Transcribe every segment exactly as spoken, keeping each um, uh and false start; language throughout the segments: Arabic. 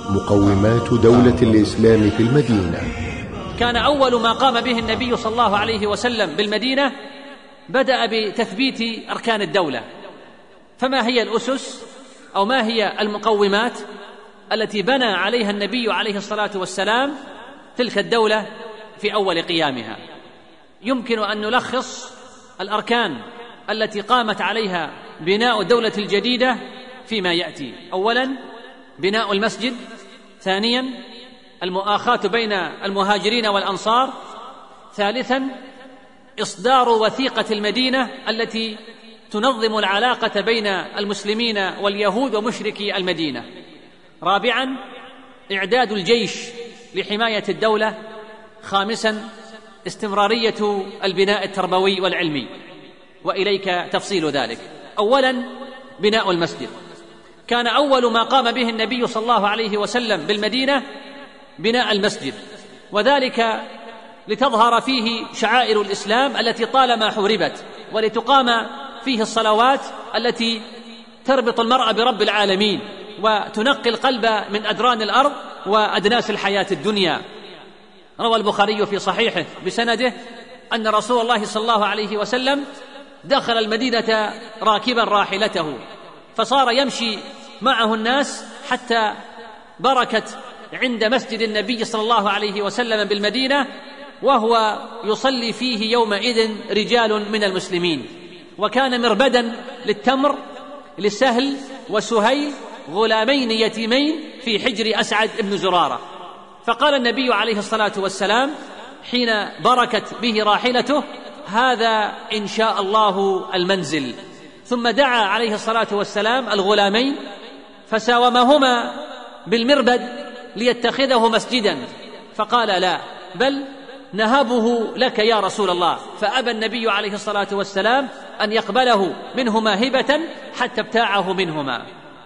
مقومات دولة الإسلام في المدينة. كان أول ما قام به النبي صلى الله عليه وسلم بالمدينة بدأ بتثبيت أركان الدولة. فما هي الأسس أو ما هي المقومات التي بنى عليها النبي عليه الصلاة والسلام تلك الدولة في أول قيامها؟ يمكن أن نلخص الأركان التي قامت عليها بناء الدولة الجديدة فيما يأتي: أولاً بناء المسجد، ثانياً المؤاخاة بين المهاجرين والأنصار، ثالثاً إصدار وثيقة المدينة التي تنظم العلاقة بين المسلمين واليهود ومشركي المدينة، رابعاً إعداد الجيش لحماية الدولة، خامساً استمرارية البناء التربوي والعلمي، وإليك تفصيل ذلك. أولاً بناء المسجد. كان أول ما قام به النبي صلى الله عليه وسلم بالمدينة بناء المسجد، وذلك لتظهر فيه شعائر الإسلام التي طالما حوربت، ولتقام فيه الصلوات التي تربط المرء برب العالمين وتنقي القلب من أدران الأرض وأدناس الحياة الدنيا. روى البخاري في صحيحه بسنده أن رسول الله صلى الله عليه وسلم دخل المدينة راكبا راحلته، فصار يمشي معه الناس حتى بركت عند مسجد النبي صلى الله عليه وسلم بالمدينة، وهو يصلي فيه يومئذ رجال من المسلمين، وكان مربدا للتمر لسهل وسهيل غلامين يتيمين في حجر أسعد بن زرارة. فقال النبي عليه الصلاة والسلام حين بركت به راحلته: هذا إن شاء الله المنزل. ثم دعا عليه الصلاة والسلام الغلامين فساومهما بالمربد ليتخذه مسجدا، فقال: لا، بل نهبه لك يا رسول الله. فأبى النبي عليه الصلاة والسلام أن يقبله منهما هبة حتى ابتاعه منهما.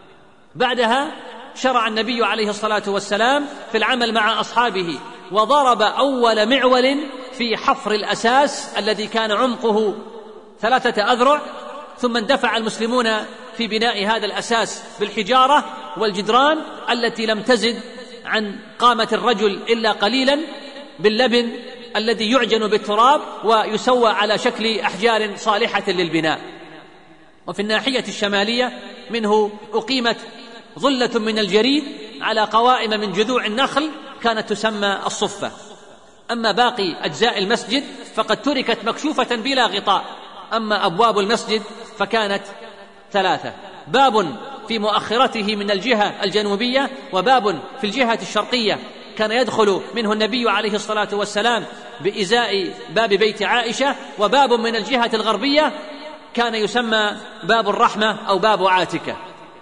بعدها شرع النبي عليه الصلاة والسلام في العمل مع أصحابه، وضرب أول معول في حفر الأساس الذي كان عمقه ثلاثة أذرع، ثم اندفع المسلمون في بناء هذا الأساس بالحجارة والجدران التي لم تزد عن قامة الرجل إلا قليلا، باللبن الذي يعجن بالتراب ويسوى على شكل أحجار صالحة للبناء. وفي الناحية الشمالية منه أقيمت ظلة من الجريد على قوائم من جذوع النخل كانت تسمى الصفة. أما باقي أجزاء المسجد فقد تركت مكشوفة بلا غطاء. أما أبواب المسجد فكانت ثلاثة: باب في مؤخرته من الجهة الجنوبية، وباب في الجهة الشرقية كان يدخل منه النبي عليه الصلاة والسلام بإزاء باب بيت عائشة، وباب من الجهة الغربية كان يسمى باب الرحمة أو باب عاتكة.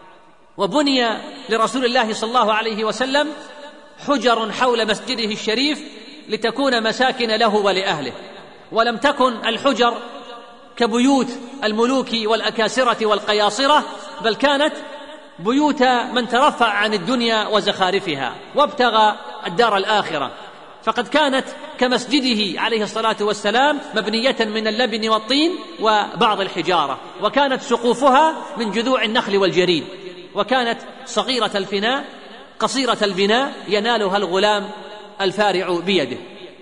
وبني لرسول الله صلى الله عليه وسلم حجر حول مسجده الشريف لتكون مساكن له ولأهله، ولم تكن الحجر كبيوت الملوك والأكاسرة والقياصرة، بل كانت بيوت من ترفع عن الدنيا وزخارفها وابتغى الدار الآخرة، فقد كانت كمسجده عليه الصلاة والسلام مبنية من اللبن والطين وبعض الحجارة، وكانت سقوفها من جذوع النخل والجريد، وكانت صغيرة الفناء قصيرة البناء ينالها الغلام الفارع بيده.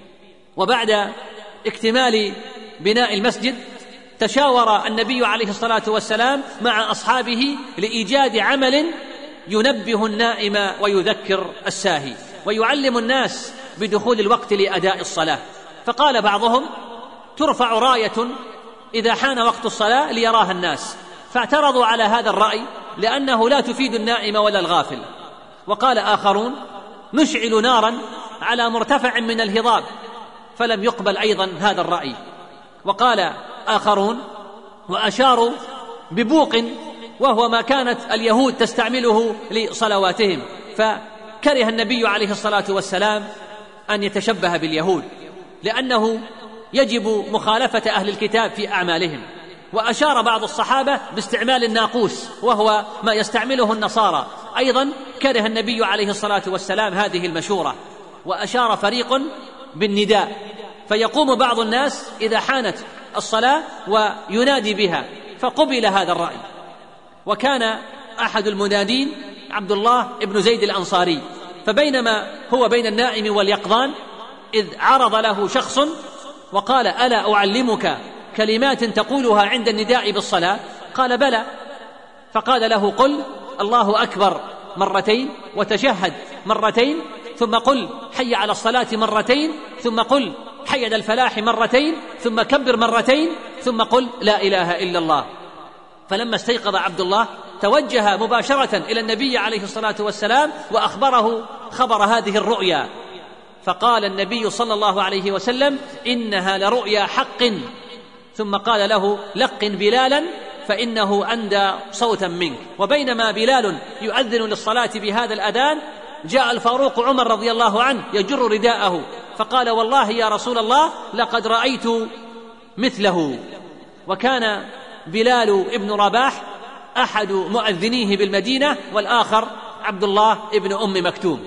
وبعد اكتمال بناء المسجد تشاور النبي عليه الصلاة والسلام مع أصحابه لإيجاد عمل ينبه النائم ويذكر الساهي ويعلم الناس بدخول الوقت لأداء الصلاة. فقال بعضهم: ترفع راية إذا حان وقت الصلاة ليراها الناس، فاعترضوا على هذا الرأي لأنه لا تفيد النائم ولا الغافل. وقال آخرون: نشعل نارا على مرتفع من الهضاب، فلم يقبل أيضا هذا الرأي. وقال آخرون وأشاروا ببوق، وهو ما كانت اليهود تستعمله لصلواتهم، فكره النبي عليه الصلاة والسلام أن يتشبه باليهود لأنه يجب مخالفة أهل الكتاب في أعمالهم. وأشار بعض الصحابة باستعمال الناقوس، وهو ما يستعمله النصارى، أيضا كره النبي عليه الصلاة والسلام هذه المشورة. وأشار فريق بالنداء، فيقوم بعض الناس إذا حانت الصلاة وينادي بها، فقبل هذا الرأي. وكان أحد المنادين عبد الله بن زيد الأنصاري، فبينما هو بين النائم واليقظان إذ عرض له شخص وقال: ألا أعلمك كلمات تقولها عند النداء بالصلاة؟ قال: بلى. فقال له: قل الله أكبر مرتين وتشهد مرتين، ثم قل حي على الصلاة مرتين، ثم قل حي على الفلاح مرتين، ثم كبر مرتين، ثم قل لا إله إلا الله. فلما استيقظ عبد الله توجه مباشرة إلى النبي عليه الصلاة والسلام وأخبره خبر هذه الرؤيا، فقال النبي صلى الله عليه وسلم: إنها لرؤيا حق. ثم قال له: لقن بلالا فإنه أندى صوتا منك. وبينما بلال يؤذن للصلاة بهذا الأذان جاء الفاروق عمر رضي الله عنه يجر رداءه فقال: والله يا رسول الله لقد رأيت مثله. وكان بلال ابن رباح أحد مؤذنيه بالمدينة، والآخر عبد الله ابن أم مكتوم.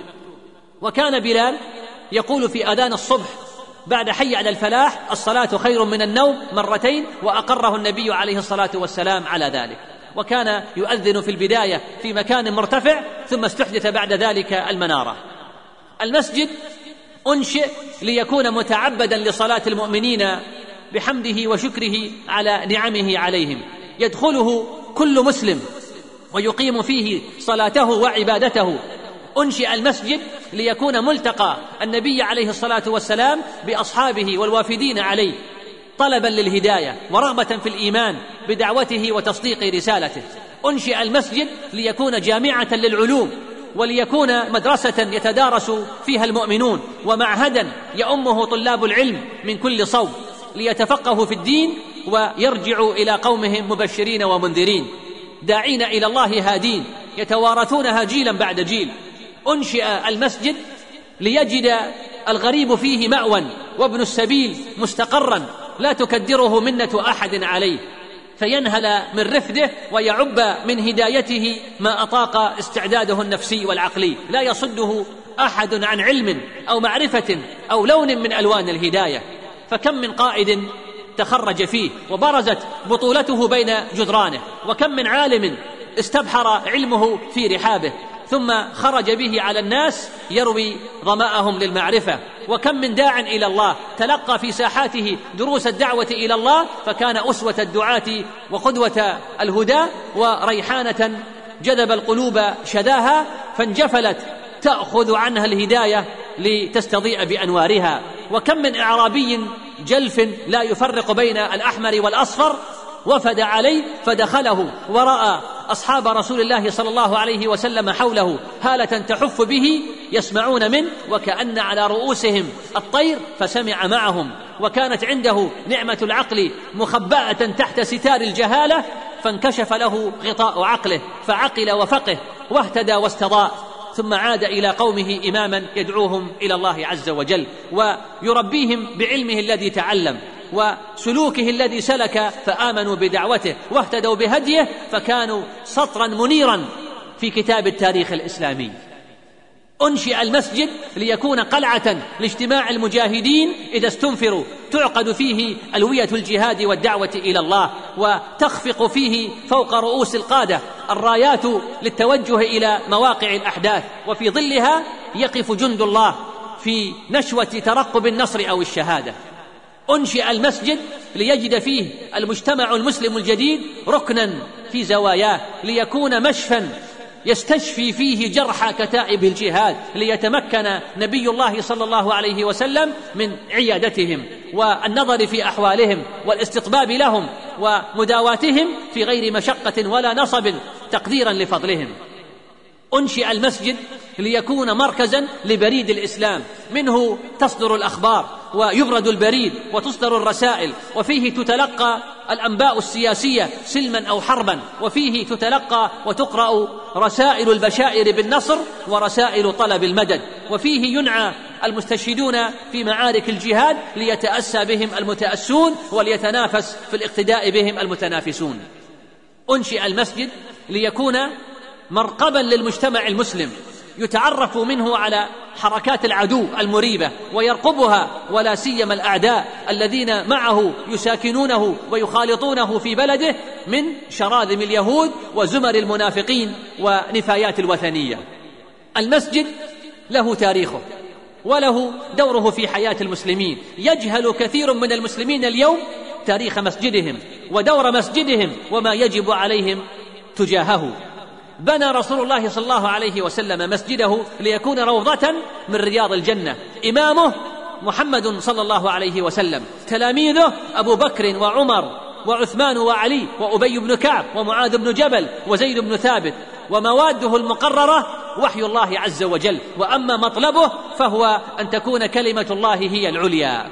وكان بلال يقول في أذان الصبح بعد حي على الفلاح: الصلاة خير من النوم مرتين، وأقره النبي عليه الصلاة والسلام على ذلك. وكان يؤذن في البداية في مكان مرتفع، ثم استحدث بعد ذلك المنارة. المسجد أنشئ ليكون متعبدا لصلاة المؤمنين بحمده وشكره على نعمه عليهم، يدخله كل مسلم ويقيم فيه صلاته وعبادته. أنشئ المسجد ليكون ملتقى النبي عليه الصلاة والسلام بأصحابه والوافدين عليه، طلبا للهداية ورغبة في الإيمان بدعوته وتصديق رسالته. أنشئ المسجد ليكون جامعة للعلوم، وليكون مدرسة يتدارس فيها المؤمنون، ومعهدا يؤمه طلاب العلم من كل صوب ليتفقهوا في الدين ويرجعوا إلى قومهم مبشرين ومنذرين، داعين إلى الله هادين، يتوارثونها جيلا بعد جيل. أنشئ المسجد ليجد الغريب فيه مأوى، وابن السبيل مستقرا لا تكدره منة أحد عليه، فينهل من رفده ويعب من هدايته ما أطاق استعداده النفسي والعقلي، لا يصده أحد عن علم أو معرفة أو لون من ألوان الهداية. فكم من قائد تخرج فيه وبرزت بطولته بين جدرانه، وكم من عالم استبحر علمه في رحابه ثم خرج به على الناس يروي ظمأهم للمعرفة، وكم من داع إلى الله تلقى في ساحاته دروس الدعوة إلى الله فكان أسوة الدعاة وقدوة الهدى، وريحانة جذب القلوب شذاها فانجفلت تأخذ عنها الهداية لتستضيء بأنوارها. وكم من إعرابي جلف لا يفرق بين الأحمر والأصفر وفد عليه فدخله ورأى أصحاب رسول الله صلى الله عليه وسلم حوله هالة تحف به يسمعون منه وكأن على رؤوسهم الطير فسمع معهم، وكانت عنده نعمة العقل مخبأة تحت ستار الجهالة فانكشف له غطاء عقله فعقل وفقه واهتدى واستضاء، ثم عاد إلى قومه إماما يدعوهم إلى الله عز وجل ويربيهم بعلمه الذي تعلم وسلوكه الذي سلك، فآمنوا بدعوته واهتدوا بهديه فكانوا سطرا منيرا في كتاب التاريخ الإسلامي. أنشئ المسجد ليكون قلعة لاجتماع المجاهدين إذا استنفروا، تعقد فيه ألوية الجهاد والدعوة إلى الله، وتخفق فيه فوق رؤوس القادة الرايات للتوجه إلى مواقع الأحداث، وفي ظلها يقف جند الله في نشوة ترقب النصر أو الشهادة. أنشئ المسجد ليجد فيه المجتمع المسلم الجديد ركنا في زواياه، ليكون مشفى يستشفي فيه جرح كتائب الجهاد، ليتمكن نبي الله صلى الله عليه وسلم من عيادتهم والنظر في أحوالهم والاستطباب لهم ومداواتهم في غير مشقة ولا نصب تقديرا لفضلهم. أنشئ المسجد ليكون مركزا لبريد الإسلام، منه تصدر الأخبار ويبرد البريد وتصدر الرسائل، وفيه تتلقى الأنباء السياسية سلما أو حربا، وفيه تتلقى وتقرأ رسائل البشائر بالنصر ورسائل طلب المدد، وفيه ينعى المستشهدون في معارك الجهاد ليتأسى بهم المتأسون وليتنافس في الاقتداء بهم المتنافسون. أنشئ المسجد ليكون مرقبا للمجتمع المسلم يتعرف منه على حركات العدو المريبة ويرقبها، ولا سيما الأعداء الذين معه يساكنونه ويخالطونه في بلده من شراذم اليهود وزمر المنافقين ونفايات الوثنية. المسجد له تاريخه وله دوره في حياة المسلمين. يجهل كثير من المسلمين اليوم تاريخ مسجدهم ودور مسجدهم وما يجب عليهم تجاهه. بنى رسول الله صلى الله عليه وسلم مسجده ليكون روضة من رياض الجنة. إمامه محمد صلى الله عليه وسلم، تلاميذه أبو بكر وعمر وعثمان وعلي وأبي بن كعب ومعاذ بن جبل وزيد بن ثابت، ومواده المقررة وحي الله عز وجل، وأما مطلبه فهو أن تكون كلمة الله هي العليا.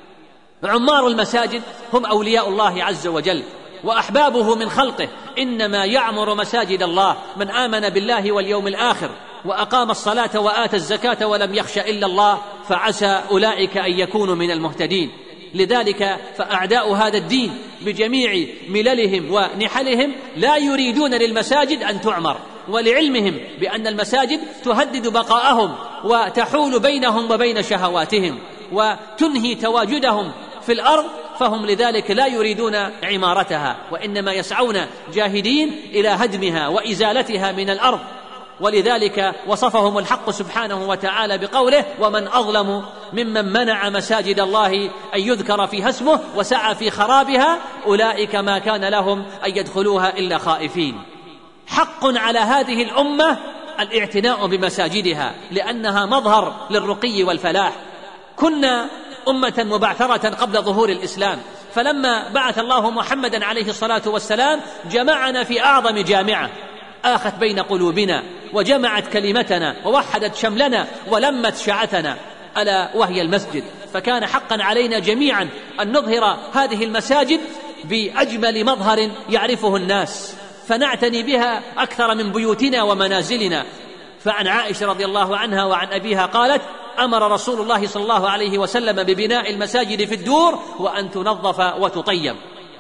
عمار المساجد هم أولياء الله عز وجل وأحبابه من خلقه، إنما يعمر مساجد الله من آمن بالله واليوم الآخر وأقام الصلاة وآتى الزكاة ولم يخش إلا الله، فعسى أولئك أن يكونوا من المهتدين. لذلك فأعداء هذا الدين بجميع مللهم ونحلهم لا يريدون للمساجد أن تعمر، ولعلمهم بأن المساجد تهدد بقاءهم وتحول بينهم وبين شهواتهم وتنهي تواجدهم في الأرض، فهم لذلك لا يريدون عمارتها، وإنما يسعون جاهدين إلى هدمها وإزالتها من الأرض. ولذلك وصفهم الحق سبحانه وتعالى بقوله: ومن أظلم ممن منع مساجد الله أن يذكر فيها اسمه وسعى في خرابها أولئك ما كان لهم أن يدخلوها إلا خائفين. حق على هذه الأمة الاعتناء بمساجدها لأنها مظهر للرقي والفلاح. كنا أمة مبعثرة قبل ظهور الإسلام، فلما بعث الله محمدا عليه الصلاة والسلام جمعنا في أعظم جامعة آخت بين قلوبنا وجمعت كلمتنا ووحدت شملنا ولمت شعثنا، ألا وهي المسجد. فكان حقا علينا جميعا أن نظهر هذه المساجد بأجمل مظهر يعرفه الناس، فنعتني بها أكثر من بيوتنا ومنازلنا. فعن عائشة رضي الله عنها وعن أبيها قالت: أمر رسول الله صلى الله عليه وسلم ببناء المساجد في الدور وأن تنظف وتطيب.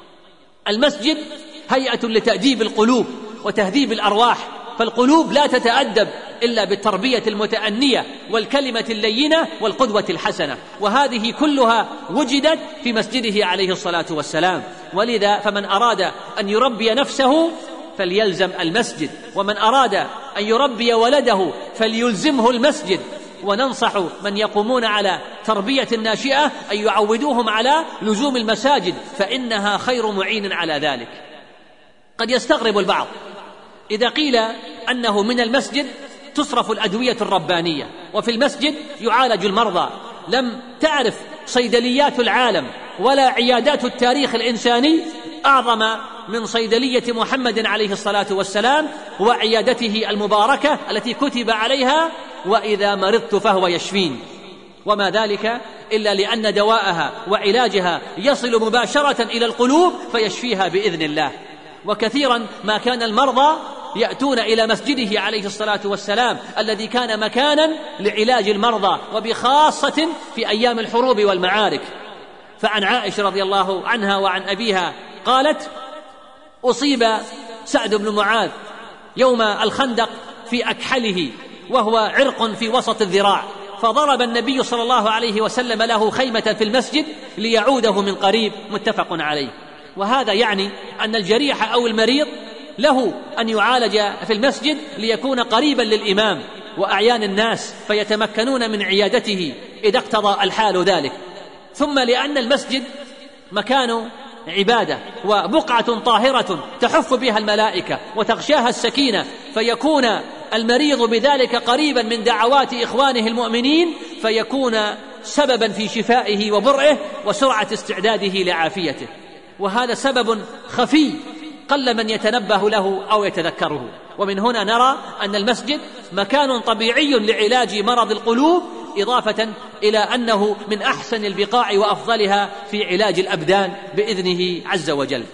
المسجد هيئة لتأديب القلوب وتهذيب الأرواح، فالقلوب لا تتأدب إلا بالتربية المتأنية والكلمة اللينة والقدوة الحسنة، وهذه كلها وجدت في مسجده عليه الصلاة والسلام. ولذا فمن أراد أن يربي نفسه فليلزم المسجد، ومن أراد أن يربي ولده فليلزمه المسجد. وننصح من يقومون على تربية الناشئة أن يعودوهم على لزوم المساجد، فإنها خير معين على ذلك. قد يستغرب البعض إذا قيل أنه من المسجد تصرف الأدوية الربانية وفي المسجد يعالج المرضى. لم تعرف صيدليات العالم ولا عيادات التاريخ الإنساني أعظم من صيدلية محمد عليه الصلاة والسلام وعيادته المباركة التي كتب عليها: وإذا مرضت فهو يشفين. وما ذلك إلا لأن دواءها وعلاجها يصل مباشرة إلى القلوب فيشفيها بإذن الله. وكثيرا ما كان المرضى يأتون إلى مسجده عليه الصلاة والسلام الذي كان مكانا لعلاج المرضى، وبخاصة في أيام الحروب والمعارك. فعن عائشة رضي الله عنها وعن أبيها قالت: أصيب سعد بن معاذ يوم الخندق في أكحله وهو عرق في وسط الذراع، فضرب النبي صلى الله عليه وسلم له خيمة في المسجد ليعوده من قريب، متفق عليه. وهذا يعني أن الجريح أو المريض له أن يعالج في المسجد ليكون قريبا للإمام وأعيان الناس فيتمكنون من عيادته إذا اقتضى الحال ذلك. ثم لأن المسجد مكان عبادة وبقعة طاهرة تحف بها الملائكة وتغشاها السكينة، فيكون المريض بذلك قريبا من دعوات إخوانه المؤمنين، فيكون سببا في شفائه وبرئه وسرعة استعداده لعافيته. وهذا سبب خفي قل من يتنبه له أو يتذكره. ومن هنا نرى أن المسجد مكان طبيعي لعلاج مرض القلوب، إضافة إلى أنه من أحسن البقاع وأفضلها في علاج الأبدان بإذنه عز وجل.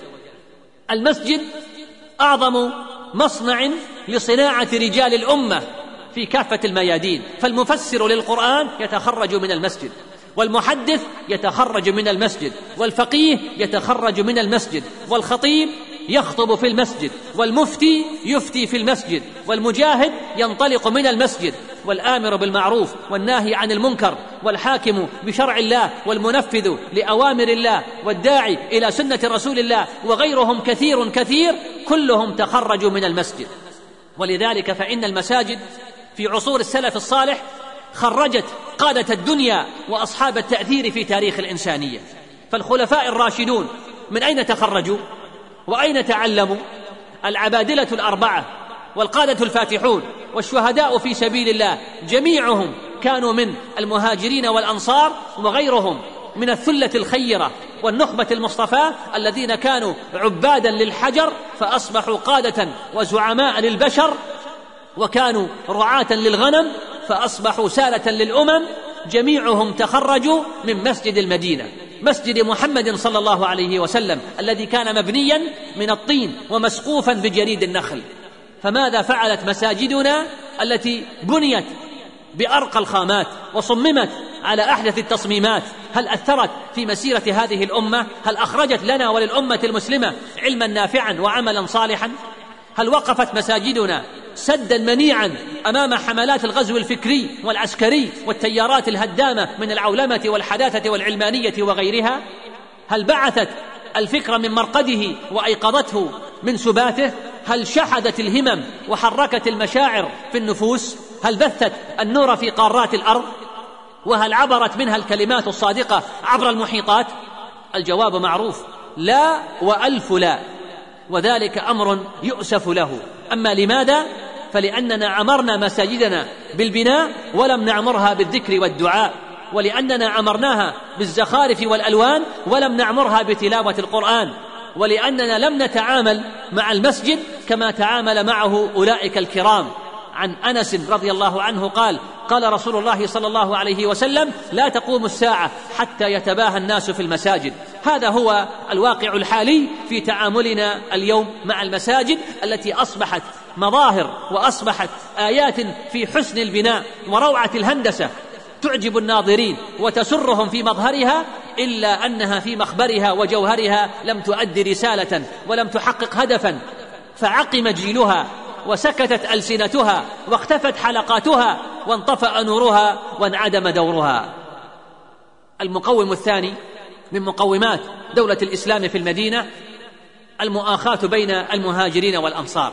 المسجد أعظم مصنع لصناعة رجال الأمة في كافة الميادين، فالمفسر للقرآن يتخرج من المسجد، والمحدث يتخرج من المسجد، والفقيه يتخرج من المسجد، والخطيب يخطب في المسجد، والمفتي يفتي في المسجد، والمجاهد ينطلق من المسجد، والآمر بالمعروف والناهي عن المنكر، والحاكم بشرع الله، والمنفذ لأوامر الله، والداعي إلى سنة رسول الله، وغيرهم كثير كثير، كلهم تخرجوا من المسجد. ولذلك فإن المساجد في عصور السلف الصالح خرجت قادة الدنيا وأصحاب التأثير في تاريخ الإنسانية. فالخلفاء الراشدون من أين تخرجوا وأين تعلموا؟ العبادلة الأربعة والقادة الفاتحون والشهداء في سبيل الله جميعهم كانوا من المهاجرين والأنصار، وغيرهم من الثلة الخيرة والنخبة المصطفى الذين كانوا عبادا للحجر فأصبحوا قادة وزعماء للبشر، وكانوا رعاة للغنم فأصبحوا سالة للأمم. جميعهم تخرجوا من مسجد المدينة، مسجد محمد صلى الله عليه وسلم الذي كان مبنيا من الطين ومسقوفا بجريد النخل. فماذا فعلت مساجدنا التي بنيت بأرقى الخامات وصممت على أحدث التصميمات؟ هل أثرت في مسيرة هذه الأمة؟ هل أخرجت لنا وللأمة المسلمة علما نافعا وعملا صالحا؟ هل وقفت مساجدنا سدا منيعا أمام حملات الغزو الفكري والعسكري والتيارات الهدامة من العولمة والحداثة والعلمانية وغيرها؟ هل بعثت الفكر من مرقده وأيقظته من سباته؟ هل شحذت الهمم وحركت المشاعر في النفوس؟ هل بثت النور في قارات الأرض؟ وهل عبرت منها الكلمات الصادقة عبر المحيطات؟ الجواب معروف: لا وألف لا، وذلك أمر يؤسف له. أما لماذا؟ فلأننا عمرنا مساجدنا بالبناء ولم نعمرها بالذكر والدعاء، ولأننا عمرناها بالزخارف والألوان ولم نعمرها بتلاوة القرآن، ولأننا لم نتعامل مع المسجد كما تعامل معه أولئك الكرام. عن أنس رضي الله عنه قال: قال رسول الله صلى الله عليه وسلم: لا تقوم الساعة حتى يتباهى الناس في المساجد. هذا هو الواقع الحالي في تعاملنا اليوم مع المساجد التي أصبحت مظاهر وأصبحت آيات في حسن البناء وروعة الهندسة تعجب الناظرين وتسرهم في مظهرها، إلا أنها في مخبرها وجوهرها لم تؤدي رسالة ولم تحقق هدفا، فعقم جيلها وسكتت ألسنتها واختفت حلقاتها وانطفأ نورها وانعدم دورها. المقوم الثاني من مقومات دولة الإسلام في المدينة المؤاخاة بين المهاجرين والأنصار.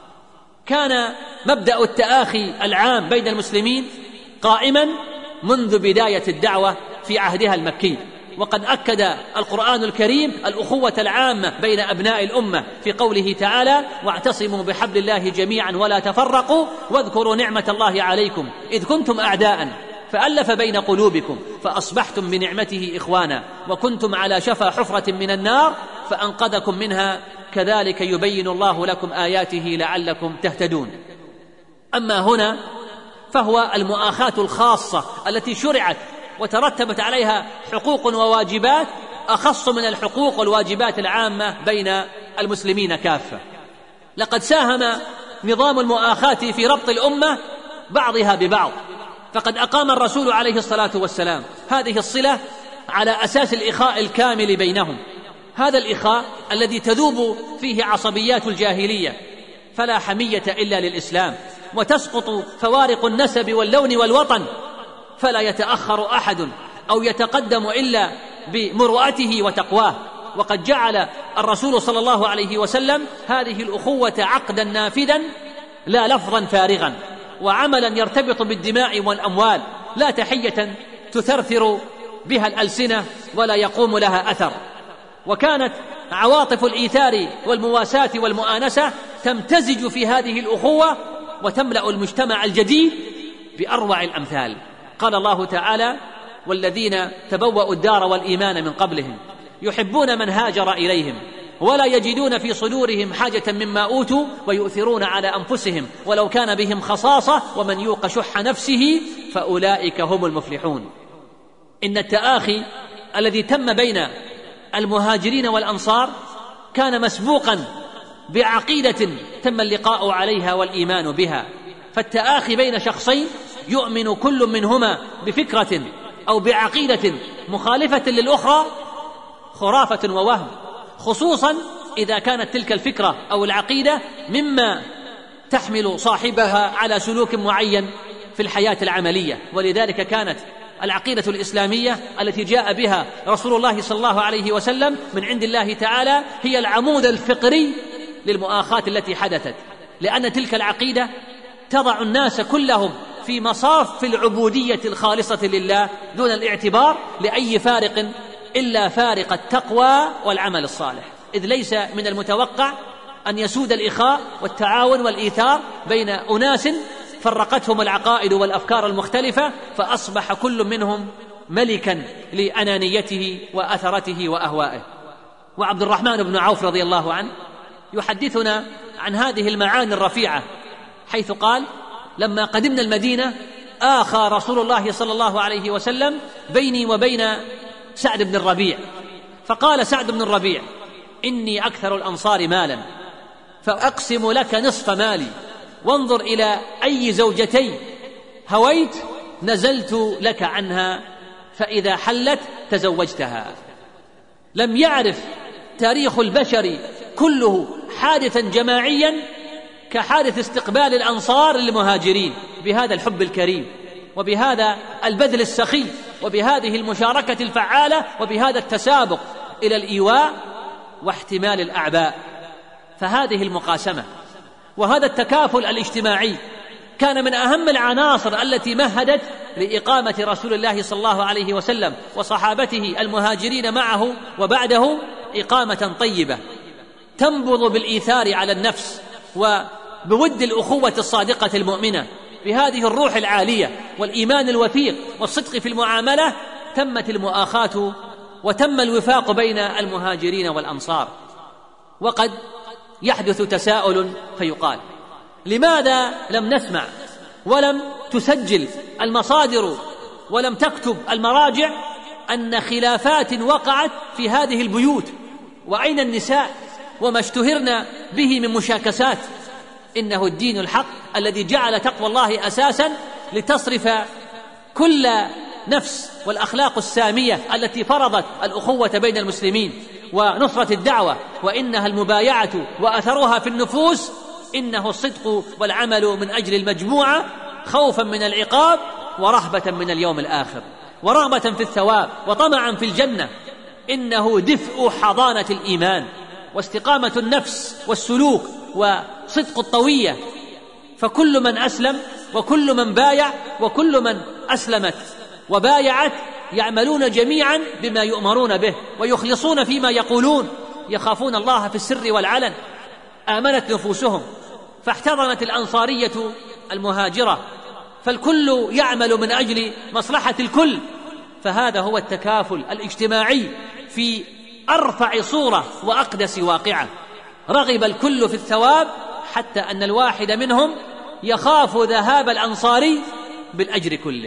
كان مبدأ التآخي العام بين المسلمين قائما منذ بداية الدعوة في عهدها المكي، وقد أكد القرآن الكريم الأخوة العامة بين أبناء الأمة في قوله تعالى: واعتصموا بحبل الله جميعا ولا تفرقوا واذكروا نعمة الله عليكم إذ كنتم أعداء فألف بين قلوبكم فأصبحتم بنعمته إخوانا وكنتم على شفا حفرة من النار فأنقذكم منها كذلك يبين الله لكم آياته لعلكم تهتدون. أما هنا فهو المؤاخاة الخاصة التي شرعت وترتبت عليها حقوق وواجبات أخص من الحقوق والواجبات العامة بين المسلمين كافة. لقد ساهم نظام المؤاخاة في ربط الأمة بعضها ببعض، فقد أقام الرسول عليه الصلاة والسلام هذه الصلة على أساس الإخاء الكامل بينهم، هذا الإخاء الذي تذوب فيه عصبيات الجاهلية فلا حمية إلا للإسلام، وتسقط فوارق النسب واللون والوطن فلا يتأخر أحد أو يتقدم إلا بمروءته وتقواه. وقد جعل الرسول صلى الله عليه وسلم هذه الأخوة عقدا نافذا لا لفظا فارغا، وعملا يرتبط بالدماء والأموال، لا تحية تثرثر بها الألسنة ولا يقوم لها أثر. وكانت عواطف الإيثار والمواساة والمؤانسة تمتزج في هذه الأخوة وتملأ المجتمع الجديد بأروع الأمثال. قال الله تعالى: والذين تبوأوا الدار والإيمان من قبلهم يحبون من هاجر إليهم ولا يجدون في صدورهم حاجة مما أوتوا ويؤثرون على أنفسهم ولو كان بهم خصاصة ومن يوق شح نفسه فأولئك هم المفلحون. إن التآخي الذي تم بين المهاجرين والأنصار كان مسبوقا بعقيدة تم اللقاء عليها والإيمان بها، فالتآخي بين شخصين يؤمن كل منهما بفكرة أو بعقيدة مخالفة للأخرى خرافة ووهم، خصوصا إذا كانت تلك الفكرة أو العقيدة مما تحمل صاحبها على سلوك معين في الحياة العملية. ولذلك كانت العقيدة الإسلامية التي جاء بها رسول الله صلى الله عليه وسلم من عند الله تعالى هي العمود الفقري للمؤاخاة التي حدثت، لأن تلك العقيدة تضع الناس كلهم في مصاف العبودية الخالصة لله دون الاعتبار لأي فارق إلا فارق التقوى والعمل الصالح، إذ ليس من المتوقع أن يسود الإخاء والتعاون والإيثار بين أناس فرقتهم العقائد والأفكار المختلفة فأصبح كل منهم ملكا لأنانيته وأثرته وأهوائه. وعبد الرحمن بن عوف رضي الله عنه يحدثنا عن هذه المعاني الرفيعة حيث قال: لما قدمنا المدينة آخى رسول الله صلى الله عليه وسلم بيني وبين سعد بن الربيع، فقال سعد بن الربيع: إني أكثر الأنصار مالا فأقسم لك نصف مالي، وانظر إلى أي زوجتين هويت نزلت لك عنها، فإذا حلت تزوجتها. لم يعرف تاريخ البشر كله حادثا جماعيا كحادث استقبال الأنصار للمهاجرين بهذا الحب الكريم وبهذا البذل السخي وبهذه المشاركة الفعالة وبهذا التسابق إلى الإيواء واحتمال الأعباء. فهذه المقاسمة وهذا التكافل الاجتماعي كان من أهم العناصر التي مهدت لإقامة رسول الله صلى الله عليه وسلم وصحابته المهاجرين معه وبعده إقامة طيبة تنبض بالإيثار على النفس وبود الأخوة الصادقة المؤمنة. بهذه الروح العالية والإيمان الوثيق والصدق في المعاملة تمت المؤاخاة وتم الوفاق بين المهاجرين والأنصار. وقد يحدث تساؤل فيقال: لماذا لم نسمع ولم تسجل المصادر ولم تكتب المراجع أن خلافات وقعت في هذه البيوت؟ وأين النساء وما اشتهرنا به من مشاكسات؟ إنه الدين الحق الذي جعل تقوى الله أساسا لتصرف كل نفس والأخلاق السامية التي فرضت الأخوة بين المسلمين ونصرة الدعوة، وإنها المبايعة وأثرها في النفوس، إنه الصدق والعمل من أجل المجموعة خوفا من العقاب ورهبة من اليوم الآخر ورغبة في الثواب وطمعا في الجنة. إنه دفء حضانة الإيمان واستقامة النفس والسلوك وصدق الطوية. فكل من أسلم وكل من بايع وكل من أسلمت وبايعت يعملون جميعا بما يؤمرون به ويخلصون فيما يقولون، يخافون الله في السر والعلن. آمنت نفوسهم فاحتضنت الأنصارية المهاجرة، فالكل يعمل من أجل مصلحة الكل. فهذا هو التكافل الاجتماعي في أرفع صورة وأقدس واقعة. رغب الكل في الثواب حتى أن الواحد منهم يخاف ذهاب الأنصاري بالأجر كله.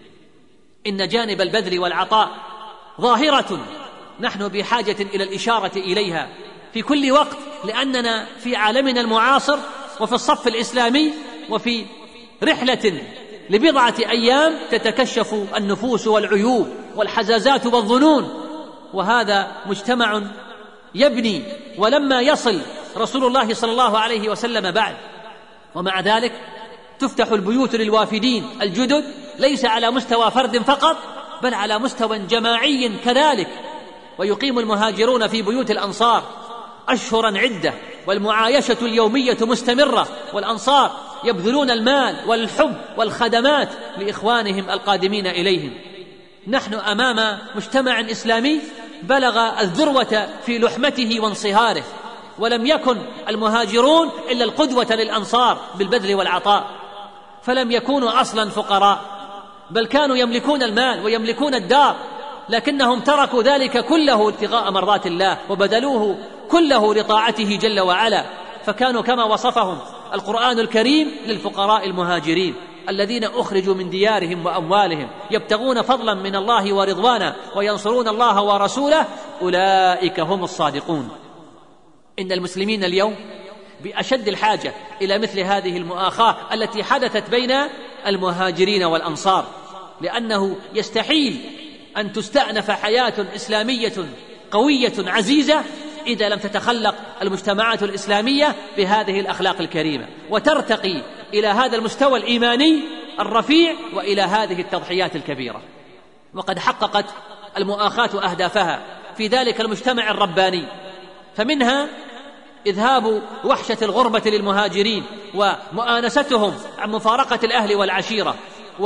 إن جانب البذل والعطاء ظاهرة نحن بحاجة إلى الإشارة إليها في كل وقت، لأننا في عالمنا المعاصر وفي الصف الإسلامي وفي رحلة لبضعة أيام تتكشف النفوس والعيوب والحزازات والظنون، وهذا مجتمع يبني ولما يصل رسول الله صلى الله عليه وسلم بعد. ومع ذلك تفتح البيوت للوافدين الجدد ليس على مستوى فرد فقط بل على مستوى جماعي كذلك، ويقيم المهاجرون في بيوت الأنصار أشهرا عدة والمعايشة اليومية مستمرة، والأنصار يبذلون المال والحب والخدمات لإخوانهم القادمين إليهم. نحن أمام مجتمع إسلامي بلغ الذروة في لحمته وانصهاره، ولم يكن المهاجرون إلا القدوة للأنصار بالبذل والعطاء، فلم يكونوا أصلا فقراء بل كانوا يملكون المال ويملكون الدار، لكنهم تركوا ذلك كله ابتغاء مرضات الله وبذلوه كله لطاعته جل وعلا، فكانوا كما وصفهم القرآن الكريم للفقراء المهاجرين الذين أخرجوا من ديارهم وأموالهم يبتغون فضلا من الله ورضوانا وينصرون الله ورسوله، أولئك هم الصادقون. إن المسلمين اليوم بأشد الحاجة إلى مثل هذه المؤاخاة التي حدثت بين المهاجرين والأنصار، لأنه يستحيل أن تستأنف حياة إسلامية قوية عزيزة إذا لم تتخلق المجتمعات الإسلامية بهذه الأخلاق الكريمة وترتقي إلى هذا المستوى الإيماني الرفيع وإلى هذه التضحيات الكبيرة. وقد حققت المؤاخاة أهدافها في ذلك المجتمع الرباني، فمنها إذهاب وحشة الغربة للمهاجرين ومؤانستهم عن مفارقة الأهل والعشيرة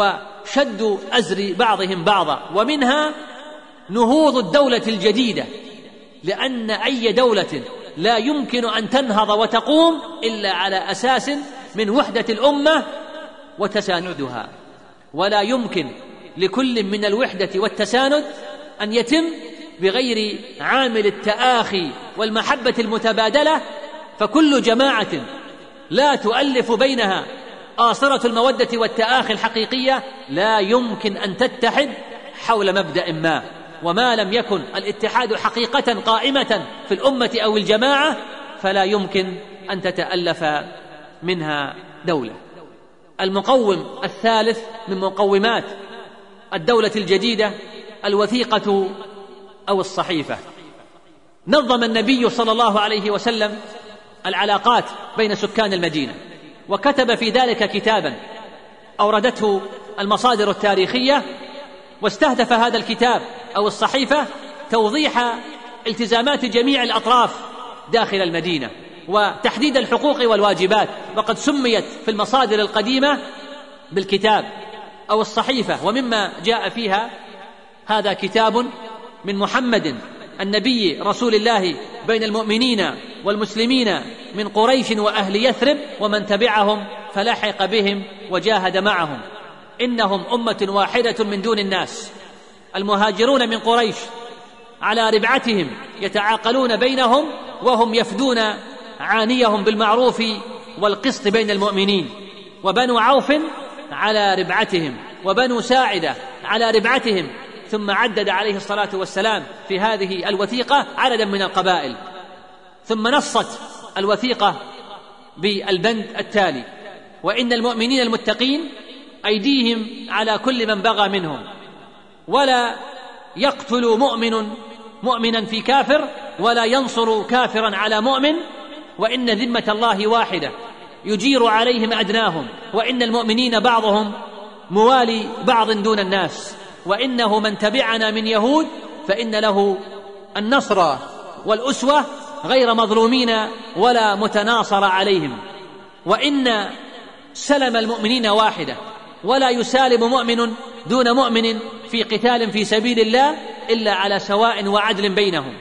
وشد أزر بعضهم بعضا، ومنها نهوض الدولة الجديدة، لأن أي دولة لا يمكن أن تنهض وتقوم إلا على أساس من وحدة الأمة وتساندها، ولا يمكن لكل من الوحدة والتساند أن يتم بغير عامل التآخي والمحبة المتبادلة، فكل جماعة لا تؤلف بينها آصرة المودة والتآخي الحقيقية لا يمكن أن تتحد حول مبدأ ما، وما لم يكن الاتحاد حقيقة قائمة في الأمة أو الجماعة فلا يمكن أن تتألف منها دولة. المقوم الثالث من مقومات الدولة الجديدة الوثيقة أو الصحيفة. نظم النبي صلى الله عليه وسلم العلاقات بين سكان المدينة، وكتب في ذلك كتابا أوردته المصادر التاريخية، واستهدف هذا الكتاب أو الصحيفة توضيح التزامات جميع الأطراف داخل المدينة وتحديد الحقوق والواجبات، وقد سميت في المصادر القديمة بالكتاب أو الصحيفة. ومما جاء فيها: هذا كتاب من محمد النبي رسول الله بين المؤمنين والمسلمين من قريش وأهل يثرب ومن تبعهم فلحق بهم وجاهد معهم، إنهم أمة واحدة من دون الناس، المهاجرون من قريش على ربعتهم يتعاقلون بينهم وهم يفدون عانيهم بالمعروف والقسط بين المؤمنين، وبنو عوف على ربعتهم، وبنو ساعدة على ربعتهم. ثم عدد عليه الصلاة والسلام في هذه الوثيقة عددا من القبائل، ثم نصت الوثيقة بالبند التالي: وإن المؤمنين المتقين أيديهم على كل من بغى منهم، ولا يقتل مؤمن مؤمنا في كافر، ولا ينصر كافرا على مؤمن، وإن ذمة الله واحدة يجير عليهم أدناهم، وإن المؤمنين بعضهم موالي بعض دون الناس، وإنه من تبعنا من يهود فإن له النصر والأسوة غير مظلومين ولا متناصر عليهم، وإن سلم المؤمنين واحدة، ولا يسالم مؤمن دون مؤمن في قتال في سبيل الله إلا على سواء وعدل بينهم،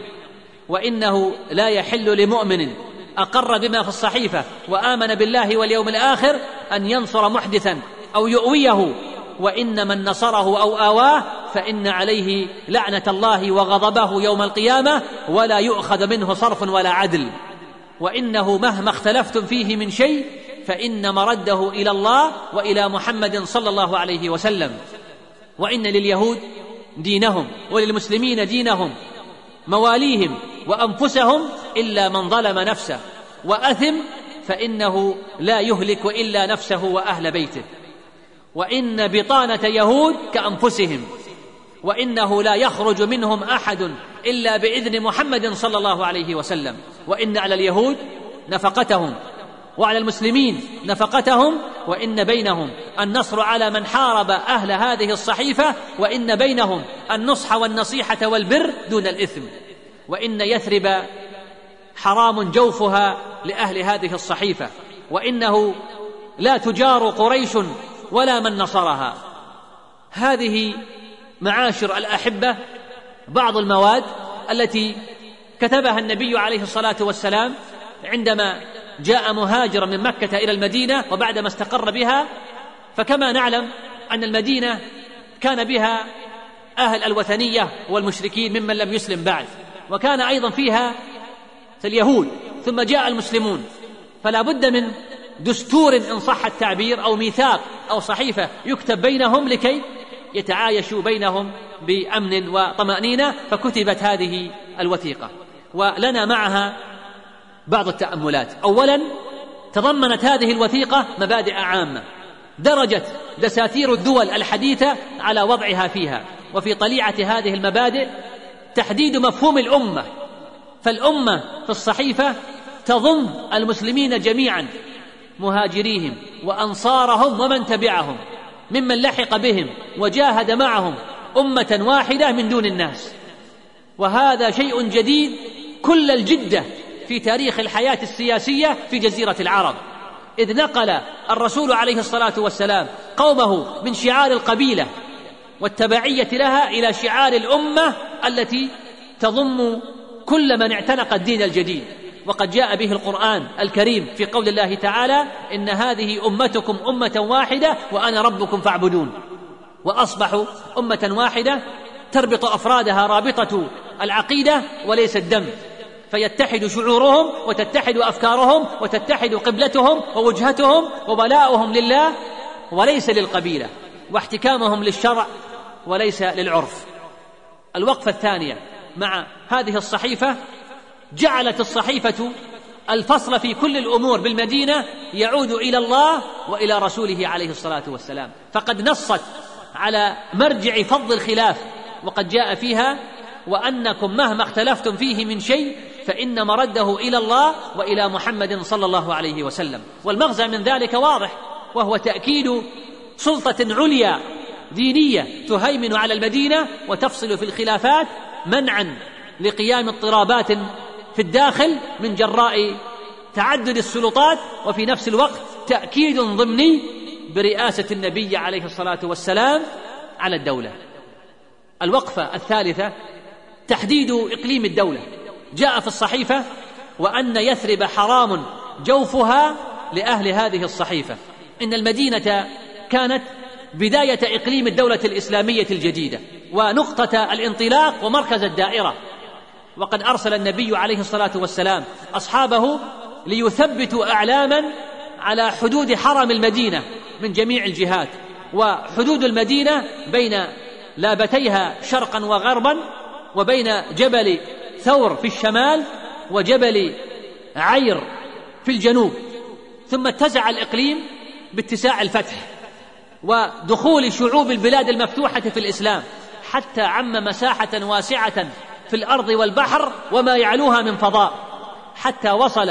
وإنه لا يحل لمؤمن أقر بما في الصحيفة وآمن بالله واليوم الآخر أن ينصر محدثا أو يؤويه، وإن من نصره أو آواه فإن عليه لعنة الله وغضبه يوم القيامة ولا يؤخذ منه صرف ولا عدل، وإنه مهما اختلفتم فيه من شيء فإن مرده إلى الله وإلى محمد صلى الله عليه وسلم، وإن لليهود دينهم وللمسلمين دينهم مواليهم وأنفسهم إلا من ظلم نفسه وأثم فإنه لا يهلك إلا نفسه وأهل بيته، وإن بطانة يهود كأنفسهم، وإنه لا يخرج منهم أحد إلا بإذن محمد صلى الله عليه وسلم، وإن على اليهود نفقتهم وعلى المسلمين نفقتهم، وإن بينهم النصر على من حارب أهل هذه الصحيفة، وإن بينهم النصح والنصيحة والبر دون الإثم، وإن يثرب حرام جوفها لأهل هذه الصحيفة، وإنه لا تجار قريش ولا من نصرها. هذه معاشر الأحبة بعض المواد التي كتبها النبي عليه الصلاة والسلام عندما جاء مهاجرا من مكة إلى المدينة وبعدما استقر بها. فكما نعلم أن المدينة كان بها أهل الوثنية والمشركين ممن لم يسلم بعد، وكان أيضا فيها اليهود، ثم جاء المسلمون، فلا بد من دستور إن صح التعبير أو ميثاق أو صحيفة يكتب بينهم لكي يتعايشوا بينهم بأمن وطمأنينة، فكتبت هذه الوثيقة، ولنا معها بعض التأملات. أولا، تضمنت هذه الوثيقة مبادئ عامة درجت دساتير الدول الحديثة على وضعها فيها، وفي طليعة هذه المبادئ تحديد مفهوم الأمة، فالأمة في الصحيفة تضم المسلمين جميعا، مهاجريهم وأنصارهم ومن تبعهم ممن لحق بهم وجاهد معهم، أمة واحدة من دون الناس. وهذا شيء جديد كل الجدة في تاريخ الحياة السياسية في جزيرة العرب، إذ نقل الرسول عليه الصلاة والسلام قومه من شعار القبيلة والتبعية لها إلى شعار الأمة التي تضم كل من اعتنق الدين الجديد. وقد جاء به القرآن الكريم في قول الله تعالى: إن هذه أمتكم أمة واحدة وأنا ربكم فاعبدون. وأصبحوا أمة واحدة تربط أفرادها رابطة العقيدة وليس الدم، فيتحد شعورهم وتتحد أفكارهم وتتحد قبلتهم ووجهتهم وولاؤهم لله وليس للقبيلة، واحتكامهم للشرع وليس للعرف. الوقفة الثانية مع هذه الصحيفة: جعلت الصحيفة الفصل في كل الأمور بالمدينة يعود إلى الله وإلى رسوله عليه الصلاة والسلام، فقد نصت على مرجع فض الخلاف، وقد جاء فيها: وأنكم مهما اختلفتم فيه من شيء فإن مرده إلى الله وإلى محمد صلى الله عليه وسلم. والمغزى من ذلك واضح، وهو تأكيد سلطة عليا دينية تهيمن على المدينة وتفصل في الخلافات منعا لقيام اضطرابات في الداخل من جراء تعدد السلطات، وفي نفس الوقت تأكيد ضمني برئاسة النبي عليه الصلاة والسلام على الدولة. الوقفة الثالثة: تحديد إقليم الدولة. جاء في الصحيفة: وأن يثرب حرام جوفها لأهل هذه الصحيفة. إن المدينة كانت بداية إقليم الدولة الإسلامية الجديدة ونقطة الانطلاق ومركز الدائرة، وقد أرسل النبي عليه الصلاة والسلام أصحابه ليثبتوا أعلاما على حدود حرم المدينة من جميع الجهات، وحدود المدينة بين لابتيها شرقا وغربا، وبين جبل ثور في الشمال وجبل عير في الجنوب. ثم اتسع الإقليم باتساع الفتح ودخول شعوب البلاد المفتوحة في الإسلام، حتى عم مساحة واسعة في الأرض والبحر وما يعلوها من فضاء، حتى وصل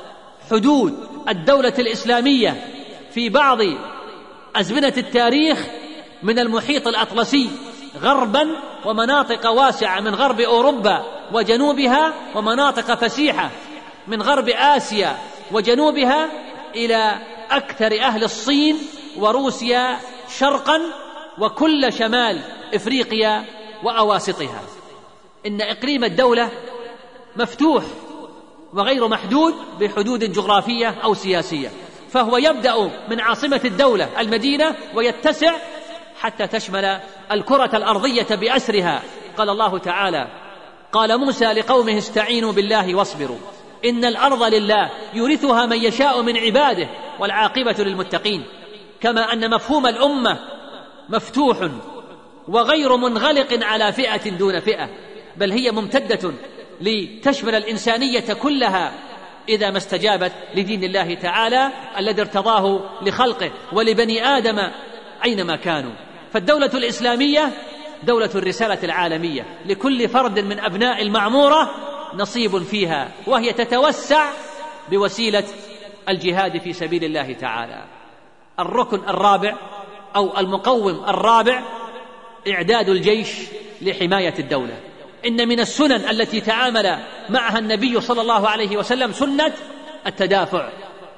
حدود الدولة الإسلامية في بعض أزمنة التاريخ من المحيط الأطلسي غربا، ومناطق واسعة من غرب أوروبا وجنوبها، ومناطق فسيحة من غرب آسيا وجنوبها، إلى أكثر أهل الصين وروسيا شرقا وكل شمال إفريقيا وأواسطها. إن إقليم الدولة مفتوح وغير محدود بحدود جغرافية أو سياسية، فهو يبدأ من عاصمة الدولة المدينة ويتسع حتى تشمل الكرة الأرضية بأسرها. قال الله تعالى: قال موسى لقومه استعينوا بالله واصبروا إن الأرض لله يورثها من يشاء من عباده والعاقبة للمتقين. كما أن مفهوم الأمة مفتوح وغير منغلق على فئة دون فئة، بل هي ممتدة لتشمل الإنسانية كلها إذا ما استجابت لدين الله تعالى الذي ارتضاه لخلقه ولبني آدم أينما كانوا. فالدولة الإسلامية دولة الرسالة العالمية، لكل فرد من أبناء المعمورة نصيب فيها، وهي تتوسع بوسيلة الجهاد في سبيل الله تعالى. الركن الرابع أو المقوم الرابع: إعداد الجيش لحماية الدولة. إن من السنن التي تعامل معها النبي صلى الله عليه وسلم سنة التدافع،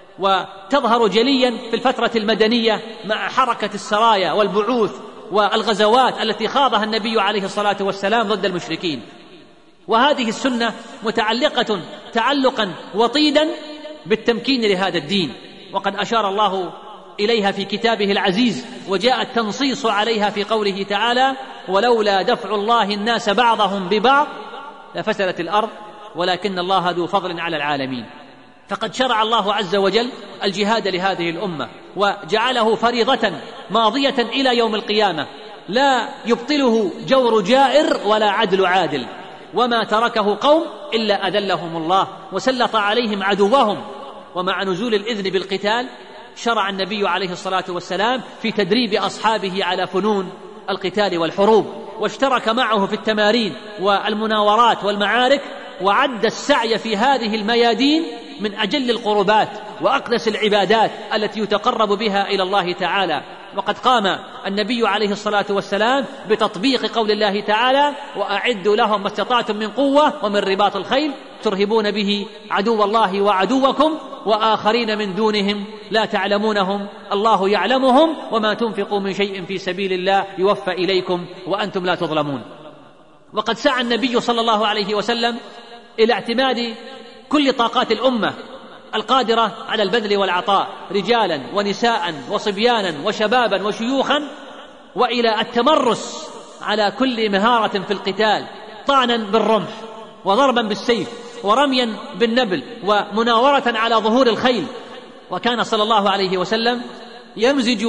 وتظهر جليا في الفترة المدنية مع حركة السرايا والبعوث والغزوات التي خاضها النبي عليه الصلاة والسلام ضد المشركين. وهذه السنة متعلقة تعلقا وطيدا بالتمكين لهذا الدين، وقد أشار الله إليها في كتابه العزيز، وجاء التنصيص عليها في قوله تعالى: ولولا دفع الله الناس بعضهم ببعض لفسدت الأرض ولكن الله ذو فضل على العالمين. فقد شرع الله عز وجل الجهاد لهذه الأمة وجعله فريضة ماضية إلى يوم القيامة، لا يبطله جور جائر ولا عدل عادل، وما تركه قوم إلا أذلهم الله وسلط عليهم عدوهم. ومع نزول الإذن بالقتال شرع النبي عليه الصلاة والسلام في تدريب أصحابه على فنون القتال والحروب، واشترك معه في التمارين والمناورات والمعارك، وعد السعي في هذه الميادين من أجل القربات وأقدس العبادات التي يتقرب بها إلى الله تعالى. وقد قام النبي عليه الصلاة والسلام بتطبيق قول الله تعالى: وأعدوا لهم ما استطعتم من قوة ومن رباط الخيل ترهبون به عدو الله وعدوكم وآخرين من دونهم لا تعلمونهم الله يعلمهم وما تنفقوا من شيء في سبيل الله يوفى إليكم وأنتم لا تظلمون. وقد سعى النبي صلى الله عليه وسلم إلى اعتماد كل طاقات الأمة القادرة على البذل والعطاء رجالا ونساء وصبيانا وشبابا وشيوخا، وإلى التمرس على كل مهارة في القتال، طعنا بالرمح وضربا بالسيف ورميا بالنبل ومناورة على ظهور الخيل. وكان صلى الله عليه وسلم يمزج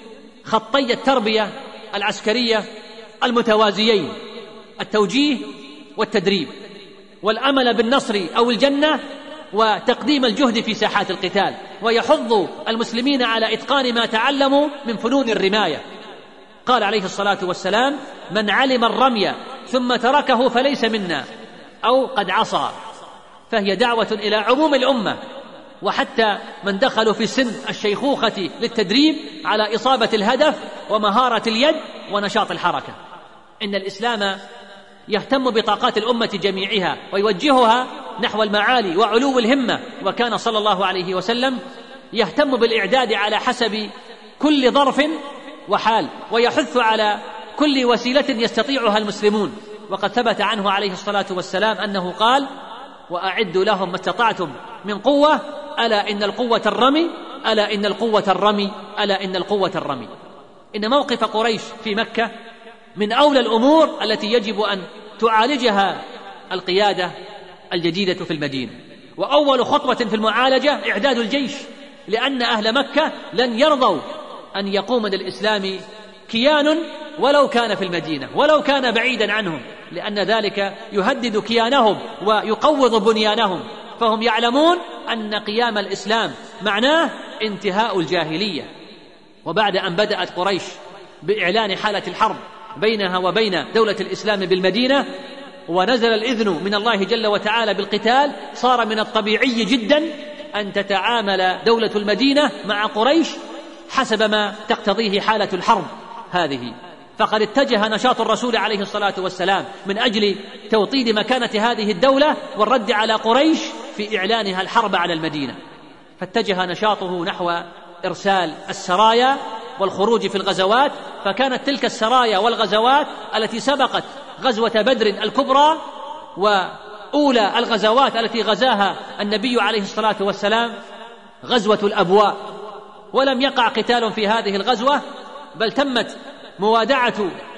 خطي التربية العسكرية المتوازيين، التوجيه والتدريب، والأمل بالنصر أو الجنة وتقديم الجهد في ساحات القتال، ويحض المسلمين على إتقان ما تعلموا من فنون الرماية. قال عليه الصلاة والسلام: من علم الرمي ثم تركه فليس منا أو قد عصى. فهي دعوة إلى عموم الأمة، وحتى من دخلوا في سن الشيخوخة للتدريب على إصابة الهدف ومهارة اليد ونشاط الحركة. إن الإسلام يهتم بطاقات الأمة جميعها ويوجهها نحو المعالي وعلو الهمة، وكان صلى الله عليه وسلم يهتم بالإعداد على حسب كل ظرف وحال، ويحث على كل وسيلة يستطيعها المسلمون. وقد ثبت عنه عليه الصلاة والسلام أنه قال: وأعدوا لهم ما استطعتم من قوة ألا إن القوة الرمي ألا إن القوة الرمي ألا إن القوة الرمي. إن موقف قريش في مكة من أولى الأمور التي يجب أن تعالجها القيادة الجديدة في المدينة، وأول خطوة في المعالجة إعداد الجيش، لأن أهل مكة لن يرضوا أن يقوم للإسلام كيان ولو كان في المدينة ولو كان بعيدا عنهم، لأن ذلك يهدد كيانهم ويقوض بنيانهم، فهم يعلمون أن قيام الإسلام معناه انتهاء الجاهلية. وبعد أن بدأت قريش بإعلان حالة الحرب بينها وبين دولة الإسلام بالمدينة، ونزل الإذن من الله جل وتعالى بالقتال، صار من الطبيعي جدا أن تتعامل دولة المدينة مع قريش حسب ما تقتضيه حالة الحرب هذه. فقد اتجه نشاط الرسول عليه الصلاة والسلام من أجل توطيد مكانة هذه الدولة والرد على قريش في إعلانها الحرب على المدينة، فاتجه نشاطه نحو إرسال السرايا والخروج في الغزوات. فكانت تلك السرايا والغزوات التي سبقت غزوة بدر الكبرى وأولى الغزوات التي غزاها النبي عليه الصلاة والسلام غزوة الأبواء، ولم يقع قتال في هذه الغزوة، بل تمت موادعة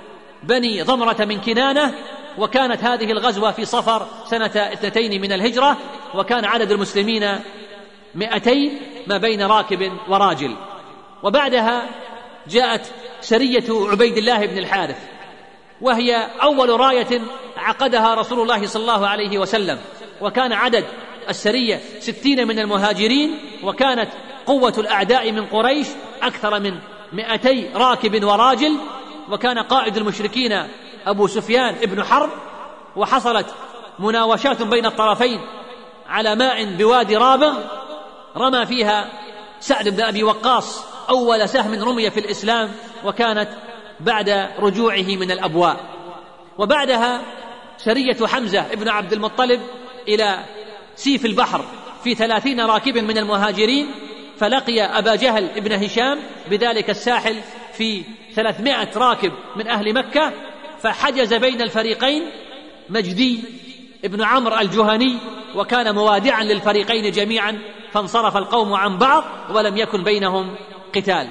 بني ضمرة من كنانة. وكانت هذه الغزوة في صفر سنة اثنتين من الهجرة، وكان عدد المسلمين مئتين ما بين راكب وراجل. وبعدها جاءت سرية عبيد الله بن الحارث، وهي أول راية عقدها رسول الله صلى الله عليه وسلم، وكان عدد السرية ستين من المهاجرين، وكانت قوة الأعداء من قريش أكثر من مئتي راكب وراجل، وكان قائد المشركين أبو سفيان ابن حرب. وحصلت مناوشات بين الطرفين على ماء بوادي رابغ، رمى فيها سعد بن أبي وقاص أول سهم رمي في الإسلام، وكانت بعد رجوعه من الأبواء. وبعدها سرية حمزة ابن عبد المطلب إلى سيف البحر في ثلاثين راكب من المهاجرين، فلقي أبا جهل ابن هشام بذلك الساحل في ثلاثمائة راكب من أهل مكة، فحجز بين الفريقين مجدي ابن عمرو الجهني، وكان موادعا للفريقين جميعا، فانصرف القوم عن بعض ولم يكن بينهم قتال.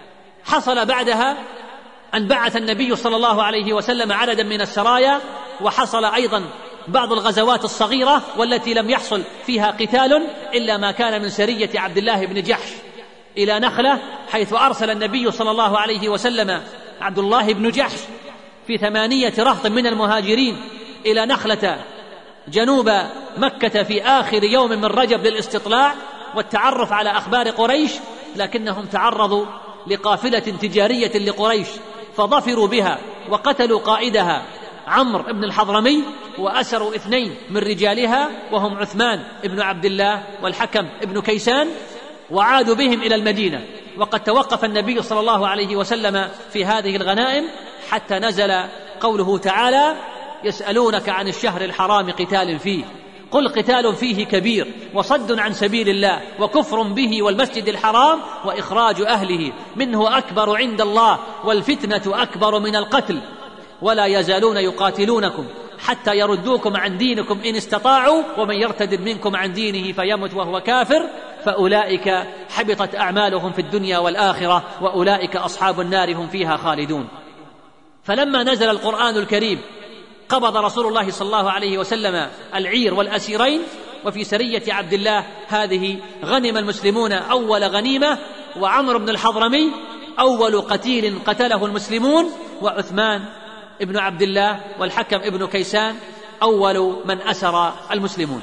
حصل بعدها أن بعث النبي صلى الله عليه وسلم عددا من السرايا، وحصل أيضا بعض الغزوات الصغيرة والتي لم يحصل فيها قتال إلا ما كان من سرية عبد الله بن جحش إلى نخلة، حيث أرسل النبي صلى الله عليه وسلم عبد الله بن جحش في ثمانية رهط من المهاجرين إلى نخلة جنوب مكة في آخر يوم من رجب للاستطلاع والتعرف على أخبار قريش، لكنهم تعرضوا لقافلة تجارية لقريش فظفروا بها وقتلوا قائدها عمرو بن الحضرمي، وأسروا اثنين من رجالها وهم عثمان بن عبد الله والحكم بن كيسان، وعادوا بهم إلى المدينة. وقد توقف النبي صلى الله عليه وسلم في هذه الغنائم حتى نزل قوله تعالى: يسألونك عن الشهر الحرام قتال فيه قل قتال فيه كبير وصد عن سبيل الله وكفر به والمسجد الحرام وإخراج أهله منه أكبر عند الله والفتنة أكبر من القتل ولا يزالون يقاتلونكم حتى يردوكم عن دينكم إن استطاعوا ومن يرتد منكم عن دينه فيمت وهو كافر فأولئك حبطت أعمالهم في الدنيا والآخرة وأولئك أصحاب النار هم فيها خالدون. فلما نزل القرآن الكريم قبض رسول الله صلى الله عليه وسلم العير والأسيرين، وفي سرية عبد الله هذه غنم المسلمون أول غنيمة، وعمر بن الحضرمي أول قتيل قتله المسلمون، وعثمان ابن عبد الله والحكم ابن كيسان أول من أسر المسلمون.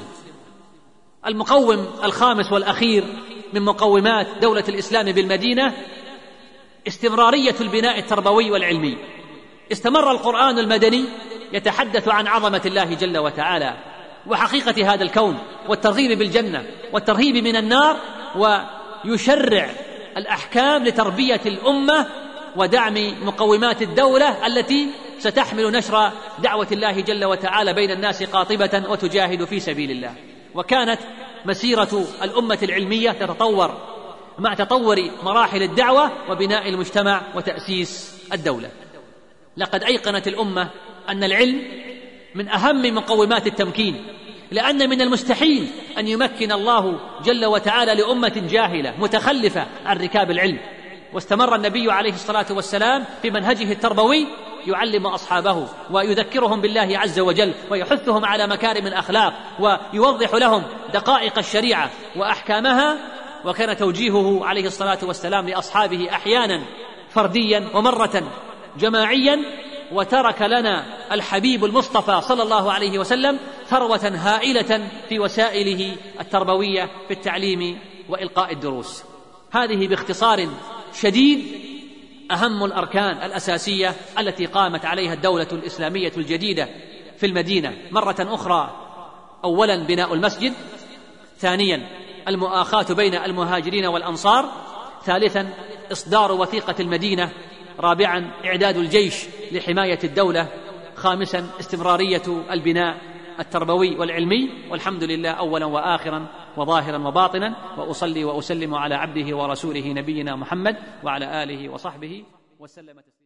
المقوم الخامس والأخير من مقومات دولة الإسلام بالمدينة استمرارية البناء التربوي والعلمي. استمر القرآن المدني يتحدث عن عظمة الله جل وتعالى وحقيقة هذا الكون والترغيب بالجنة والترهيب من النار، ويشرع الأحكام لتربية الأمة ودعم مقومات الدولة التي ستحمل نشر دعوة الله جل وتعالى بين الناس قاطبة وتجاهد في سبيل الله. وكانت مسيرة الأمة العلمية تتطور مع تطور مراحل الدعوة وبناء المجتمع وتأسيس الدولة. لقد أيقنت الأمة أن العلم من أهم مقومات التمكين، لأن من المستحيل أن يمكن الله جل وتعالى لأمة جاهلة متخلفة عن ركاب العلم. واستمر النبي عليه الصلاة والسلام في منهجه التربوي يعلم أصحابه ويذكرهم بالله عز وجل ويحثهم على مكارم الأخلاق ويوضح لهم دقائق الشريعة وأحكامها. وكان توجيهه عليه الصلاة والسلام لأصحابه أحيانا فرديا ومرة جماعيا. وترك لنا الحبيب المصطفى صلى الله عليه وسلم ثروة هائلة في وسائله التربوية في التعليم وإلقاء الدروس. هذه باختصار شديد أهم الأركان الأساسية التي قامت عليها الدولة الإسلامية الجديدة في المدينة. مرة أخرى، أولا بناء المسجد، ثانيا المؤاخاة بين المهاجرين والأنصار، ثالثا إصدار وثيقة المدينة، رابعا إعداد الجيش لحماية الدولة، خامسا استمرارية البناء التربوي والعلمي. والحمد لله أولا وآخرا وظاهرا وباطنا، وأصلي وأسلم على عبده ورسوله نبينا محمد وعلى آله وصحبه وسلم تسليما.